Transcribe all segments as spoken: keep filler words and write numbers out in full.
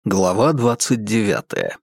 Глава двадцать девятая.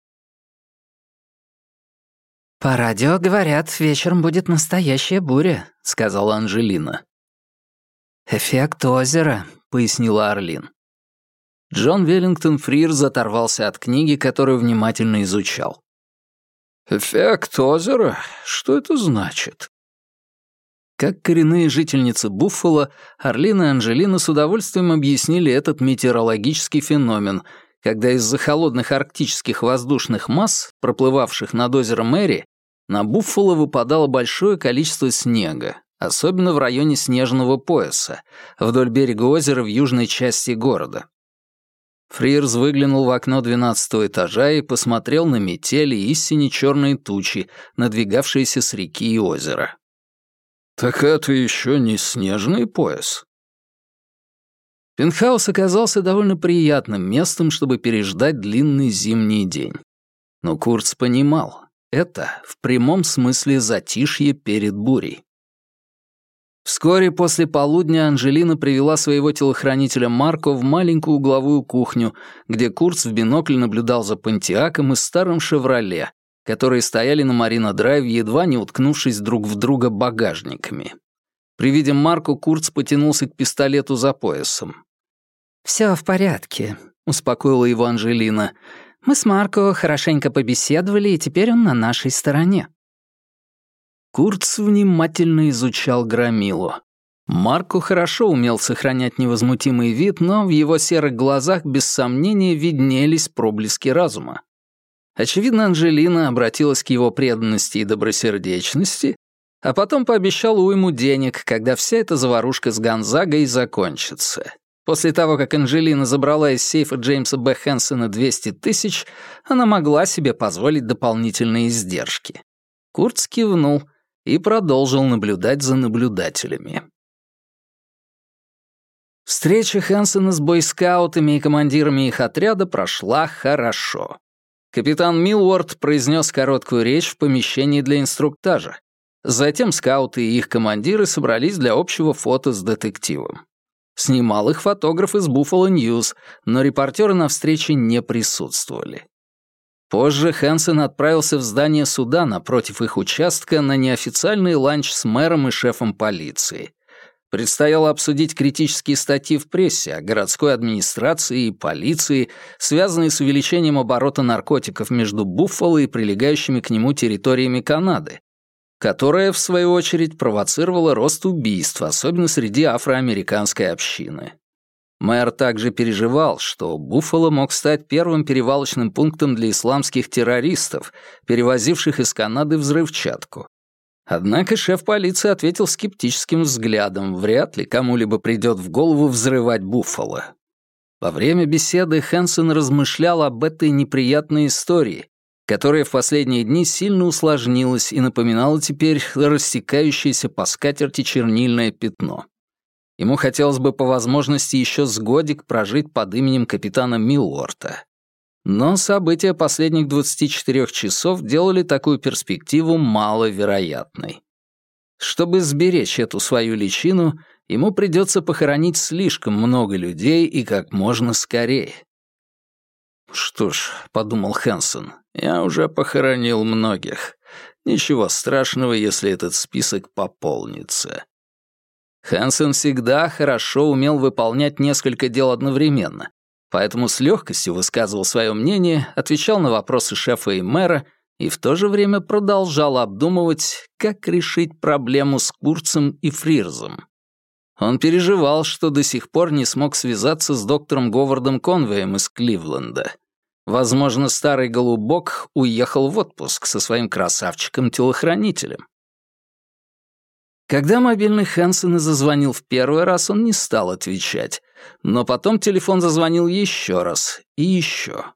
«По радио, говорят, вечером будет настоящая буря», — сказала Анжелина. «Эффект озера», — пояснила Арлин. Джон Веллингтон Фрирз оторвался от книги, которую внимательно изучал. «Эффект озера? Что это значит?» Как коренные жительницы Буффало, Арлин и Анжелина с удовольствием объяснили этот метеорологический феномен, когда из-за холодных арктических воздушных масс, проплывавших над озером Эри, на Буффало выпадало большое количество снега, особенно в районе снежного пояса, вдоль берега озера в южной части города. Фрирз выглянул в окно двенадцатого этажа и посмотрел на метели и сине-черные тучи, надвигавшиеся с реки и озера. «Так это еще не снежный пояс?» Пентхаус оказался довольно приятным местом, чтобы переждать длинный зимний день. Но Курц понимал, это в прямом смысле затишье перед бурей. Вскоре после полудня Анжелина привела своего телохранителя Марко в маленькую угловую кухню, где Курц в бинокль наблюдал за Понтиаком и старым «Шевроле», которые стояли на Марина-драйв, едва не уткнувшись друг в друга багажниками. При виде Марко Курц потянулся к пистолету за поясом. «Всё в порядке», — успокоила его Анжелина. «Мы с Марко хорошенько побеседовали, и теперь он на нашей стороне». Курц внимательно изучал громилу. Марко хорошо умел сохранять невозмутимый вид, но в его серых глазах без сомнения виднелись проблески разума. Очевидно, Анжелина обратилась к его преданности и добросердечности, а потом пообещала уйму денег, когда вся эта заварушка с Гонзагой закончится. После того, как Анжелина забрала из сейфа Джеймса Б. Хэнсона двести тысяч, она могла себе позволить дополнительные издержки. Курц кивнул и продолжил наблюдать за наблюдателями. Встреча Хэнсона с бойскаутами и командирами их отряда прошла хорошо. Капитан Милуорд произнес короткую речь в помещении для инструктажа. Затем скауты и их командиры собрались для общего фото с детективом. Снимал их фотограф из Buffalo News, но репортеры на встрече не присутствовали. Позже Хэнсон отправился в здание суда напротив их участка на неофициальный ланч с мэром и шефом полиции. Предстояло обсудить критические статьи в прессе о городской администрации и полиции, связанные с увеличением оборота наркотиков между Буффало и прилегающими к нему территориями Канады, которая, в свою очередь, провоцировала рост убийств, особенно среди афроамериканской общины. Мэр также переживал, что Буффало мог стать первым перевалочным пунктом для исламских террористов, перевозивших из Канады взрывчатку. Однако шеф полиции ответил скептическим взглядом, вряд ли кому-либо придет в голову взрывать Буффало. Во время беседы Хэнсон размышлял об этой неприятной истории, которая в последние дни сильно усложнилась и напоминала теперь растекающееся по скатерти чернильное пятно. Ему хотелось бы по возможности еще с годик прожить под именем капитана Милуорта. Но события последних двадцати четырёх часов делали такую перспективу маловероятной. Чтобы сберечь эту свою личину, ему придется похоронить слишком много людей и как можно скорее. «Что ж», — подумал Хэнсон, — «я уже похоронил многих. Ничего страшного, если этот список пополнится». Хэнсон всегда хорошо умел выполнять несколько дел одновременно, поэтому с легкостью высказывал свое мнение, отвечал на вопросы шефа и мэра и в то же время продолжал обдумывать, как решить проблему с Курцем и Фрирзом. Он переживал, что до сих пор не смог связаться с доктором Говардом Конвеем из Кливленда. Возможно, старый голубок уехал в отпуск со своим красавчиком-телохранителем. Когда мобильный Хэнсона зазвонил в первый раз, он не стал отвечать, но потом телефон зазвонил еще раз и еще.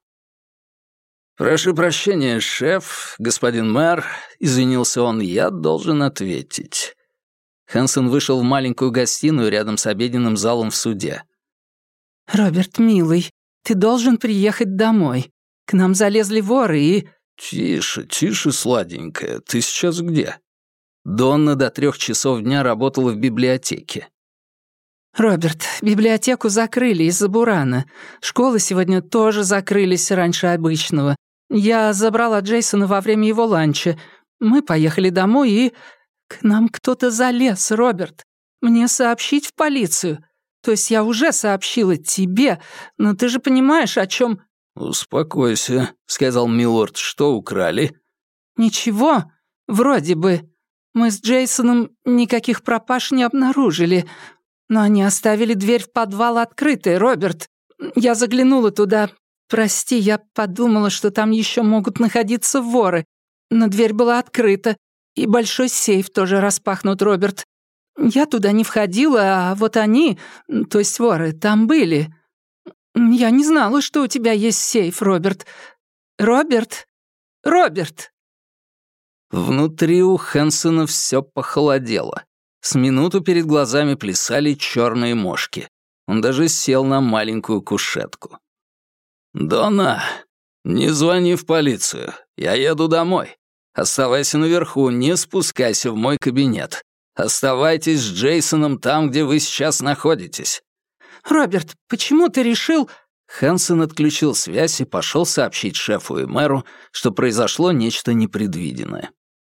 «Прошу прощения, шеф, господин мэр», — извинился он, — «я должен ответить». Хэнсон вышел в маленькую гостиную рядом с обеденным залом в суде. «Роберт, милый, ты должен приехать домой. К нам залезли воры и...» «Тише, тише, сладенькая, ты сейчас где?» Донна до трех часов дня работала в библиотеке. «Роберт, библиотеку закрыли из-за бурана. Школы сегодня тоже закрылись раньше обычного. Я забрала Джейсона во время его ланча. Мы поехали домой, и... К нам кто-то залез, Роберт. Мне сообщить в полицию? То есть я уже сообщила тебе, но ты же понимаешь, о чем...» «Успокойся», — сказал Милорд. «Что украли?» «Ничего, вроде бы. Мы с Джейсоном никаких пропаж не обнаружили, но они оставили дверь в подвал открытой, Роберт. Я заглянула туда. Прости, я подумала, что там еще могут находиться воры, но дверь была открыта, и большой сейф тоже распахнут, Роберт. Я туда не входила, а вот они, то есть воры, там были. Я не знала, что у тебя есть сейф, Роберт. Роберт? Роберт!» Внутри у Хэнсона все похолодело. С минуту перед глазами плясали черные мошки. Он даже сел на маленькую кушетку. «Дона, не звони в полицию. Я еду домой. Оставайся наверху, не спускайся в мой кабинет. Оставайтесь с Джейсоном там, где вы сейчас находитесь». «Роберт, почему ты решил...» Хэнсон отключил связь и пошел сообщить шефу и мэру, что произошло нечто непредвиденное.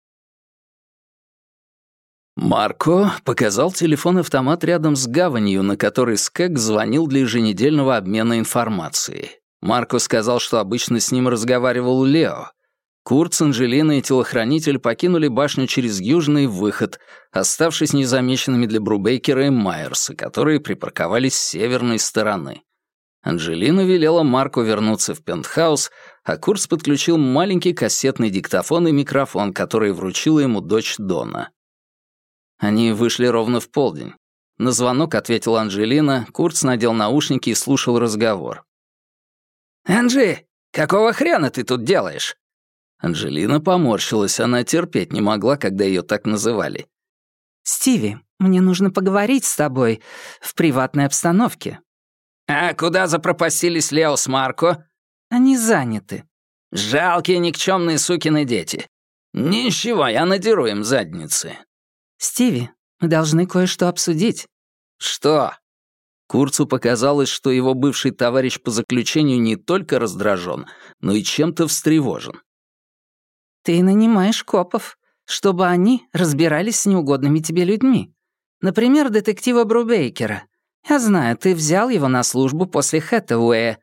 Марко показал телефон-автомат рядом с гаванью, на который Скэг звонил для еженедельного обмена информацией. Марко сказал, что обычно с ним разговаривал Лео. Курт с Анджелиной и телохранитель покинули башню через южный выход, оставшись незамеченными для Брубейкера и Майерса, которые припарковались с северной стороны. Анджелина велела Марку вернуться в пентхаус, а Курт подключил маленький кассетный диктофон и микрофон, который вручила ему дочь Дона. Они вышли ровно в полдень. На звонок ответила Анджелина, Курт надел наушники и слушал разговор. «Анджи, какого хрена ты тут делаешь?» Анджелина поморщилась, она терпеть не могла, когда ее так называли. «Стиви, мне нужно поговорить с тобой в приватной обстановке». «А куда запропастились Лео с Марко?» «Они заняты». «Жалкие никчемные сукины дети. Ничего, я надеру им задницы». «Стиви, мы должны кое-что обсудить». «Что?» Курцу показалось, что его бывший товарищ по заключению не только раздражен, но и чем-то встревожен. «Ты нанимаешь копов, чтобы они разбирались с неугодными тебе людьми. Например, детектива Брубейкера. Я знаю, ты взял его на службу после Хэтэуэя».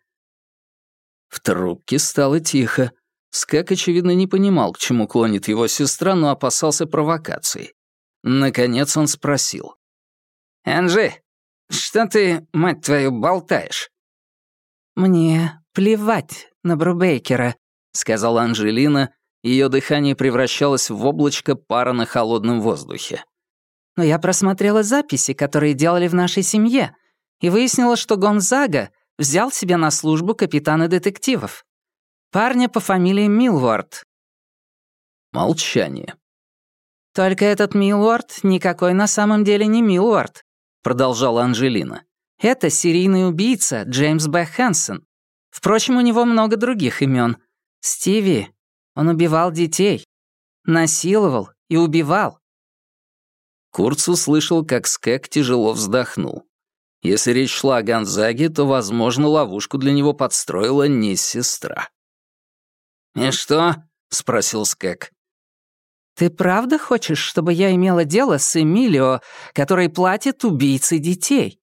В трубке стало тихо. Скак, очевидно, не понимал, к чему клонит его сестра, но опасался провокаций. Наконец он спросил. «Энджи, что ты, мать твою, болтаешь?» «Мне плевать на Брубейкера», — сказала Анджелина. Ее дыхание превращалось в облачко пара на холодном воздухе. «Но я просмотрела записи, которые делали в нашей семье, и выяснила, что Гонзага взял себе на службу капитана детективов. Парня по фамилии Милворд». Молчание. «Только этот Милворд никакой на самом деле не Милворд», — продолжала Анджелина. «Это серийный убийца Джеймс Б. Хэнсон. Впрочем, у него много других имен. Стиви, он убивал детей, насиловал и убивал». Курц услышал, как Скэг тяжело вздохнул. Если речь шла о Гонзаге, то, возможно, ловушку для него подстроила не сестра. «И что?» — спросил Скэг. «Ты правда хочешь, чтобы я имела дело с Эмилио, который платит убийце детей?»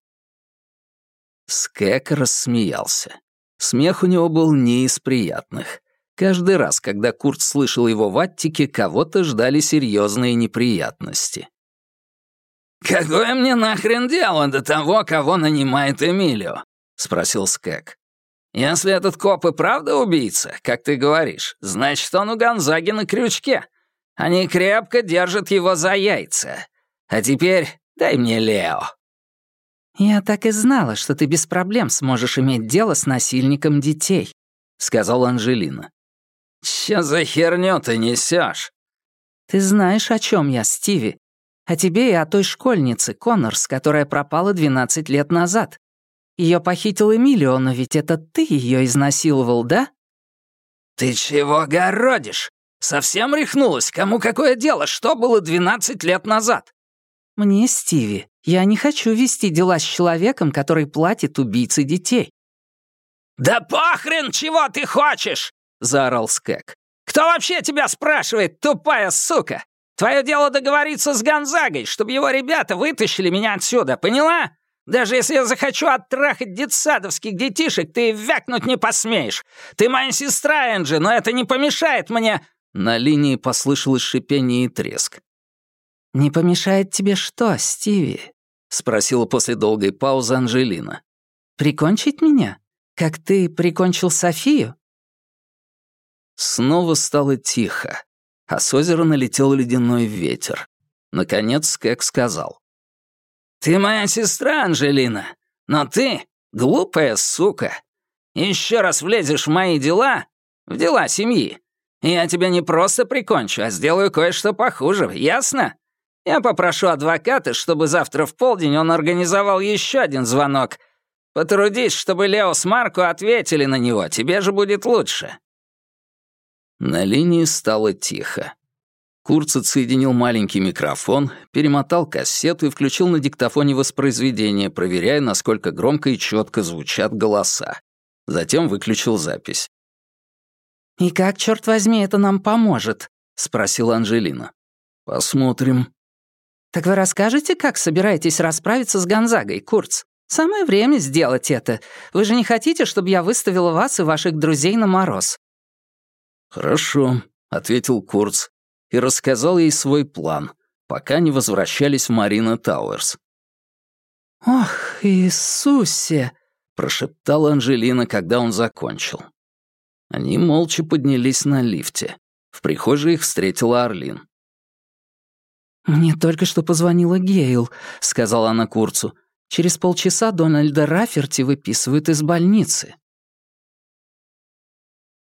Скэг рассмеялся. Смех у него был не из приятных. Каждый раз, когда Курт слышал его в аттике, кого-то ждали серьезные неприятности. «Какое мне нахрен дело до того, кого нанимает Эмилио?» — спросил Скэг. «Если этот коп и правда убийца, как ты говоришь, значит, он у Гонзаги на крючке. Они крепко держат его за яйца. А теперь дай мне Лео». «Я так и знала, что ты без проблем сможешь иметь дело с насильником детей», — сказала Анджелина. «Чё за херню ты несёшь?» «Ты знаешь, о чем я, Стиви. О тебе и о той школьнице, Коннорс, которая пропала двенадцать лет назад. Ее похитил Эмилио, но ведь это ты ее изнасиловал, да?» «Ты чего городишь? Совсем рехнулась? Кому какое дело? Что было двенадцать лет назад?» Мне, Стиви, я не хочу вести дела с человеком, который платит убийце детей». «Да похрен, чего ты хочешь!» — заорал Скэг. «Кто вообще тебя спрашивает, тупая сука? Твое дело договориться с Гонзагой, чтобы его ребята вытащили меня отсюда, поняла? Даже если я захочу оттрахать детсадовских детишек, ты вякнуть не посмеешь. Ты моя сестра, Энджи, но это не помешает мне...» На линии послышалось шипение и треск. «Не помешает тебе что, Стиви?» — спросила после долгой паузы Анжелина. «Прикончить меня? Как ты прикончил Софию?» Снова стало тихо, а с озера налетел ледяной ветер. Наконец Скэг сказал. «Ты моя сестра, Анжелина, но ты глупая сука. Еще раз влезешь в мои дела, в дела семьи, и я тебя не просто прикончу, а сделаю кое-что похуже, ясно? Я попрошу адвоката, чтобы завтра в полдень он организовал еще один звонок. Потрудись, чтобы Лео с Марко ответили на него, тебе же будет лучше». На линии стало тихо. Курц отсоединил маленький микрофон, перемотал кассету и включил на диктофоне воспроизведение, проверяя, насколько громко и четко звучат голоса. Затем выключил запись. «И как, черт возьми, это нам поможет?» — спросила Анжелина. «Посмотрим». «Так вы расскажете, как собираетесь расправиться с Гонзагой, Курц? Самое время сделать это. Вы же не хотите, чтобы я выставила вас и ваших друзей на мороз?» «Хорошо», — ответил Курц и рассказал ей свой план, пока не возвращались в Марина Тауэрс. «Ох, Иисусе!» — прошептала Анжелина, когда он закончил. Они молча поднялись на лифте. В прихожей их встретила Арлин. «Мне только что позвонила Гейл», — сказала она Курцу. «Через полчаса Дональда Раферти выписывают из больницы».